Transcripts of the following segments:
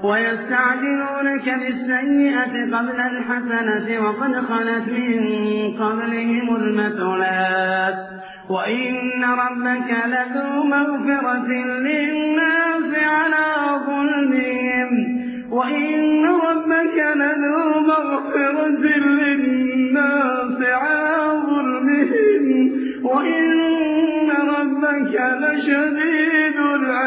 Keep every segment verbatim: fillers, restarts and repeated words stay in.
ويستعجلونك بالسيئة قبل الحسنة وقد خلت من قبلهم المثلات وإن ربك لذو مغفرة للناس على ظلمهم وإن ربك لذو مغفرة للناس على ظلمهم وإن ربك لشديد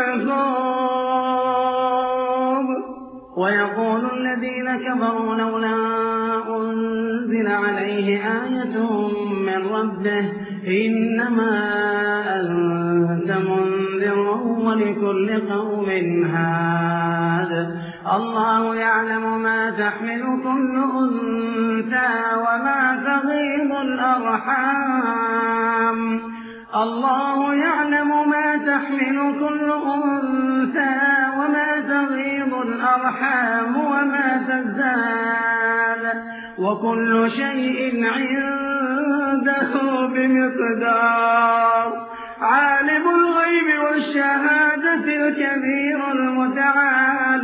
العقاب. ويقول الذين كفروا لولا أنزل عليه آية من ربه إنما أنت منذر ولكل قوم هاد الله يعلم ما تحمل كل أنثى وما تغيض الأرحام الله يعلم ما تحمل كل أنثى وما تغيض الأرحام وما تزداد وكل شيء عنده بمقدار. عالم الغيب والشهادة الكبير المتعال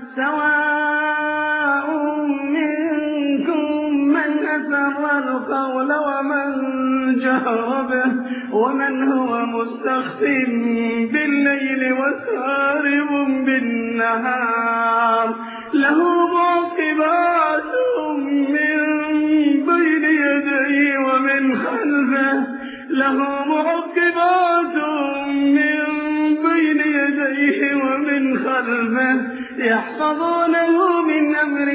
سواء منكم من أسر القول ومن جهر به ومن هو مستخف بالليل وسارب بالنهار له معقبات من بين يديه ومن خلفه له معقبات من بين يديه ومن خلفه يحفظونه من أمر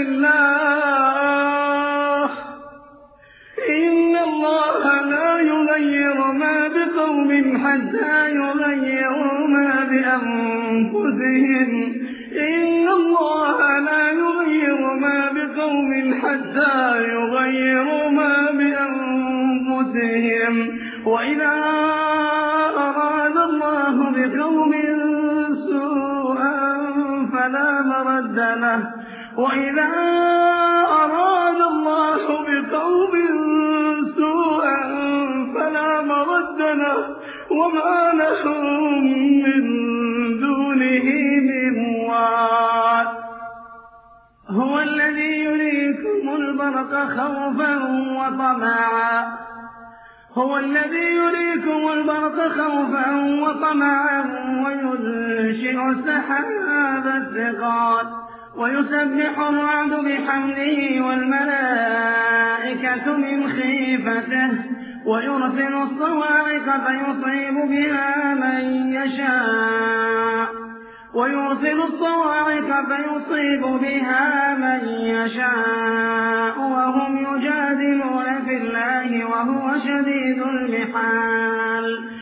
الله إن الله لا يغير ما بقوم حتى يغيروا ما بأنفسهم إن الله لا يغير ما بقوم حتى يغيروا ما بأنفسهم وإذا أراد الله بقوم سوءا فلا مرد له وإذا أراد الله بقوم سوءا فلا مرد له وما لهم من دونه من وال. هو الذي يريكم البرق خوفا وطمعا هو الذي يريكم البرق خوفا وطمعا وينشئ السحاب الثقال ويسبح الرعد بحمده والملائكة من خيفته ويرسل الصواعق فيصيب بها من يشاء ويرسل الصواعق فيصيب بها من يشاء وهم يجادلون في الله وهو شديد المحال.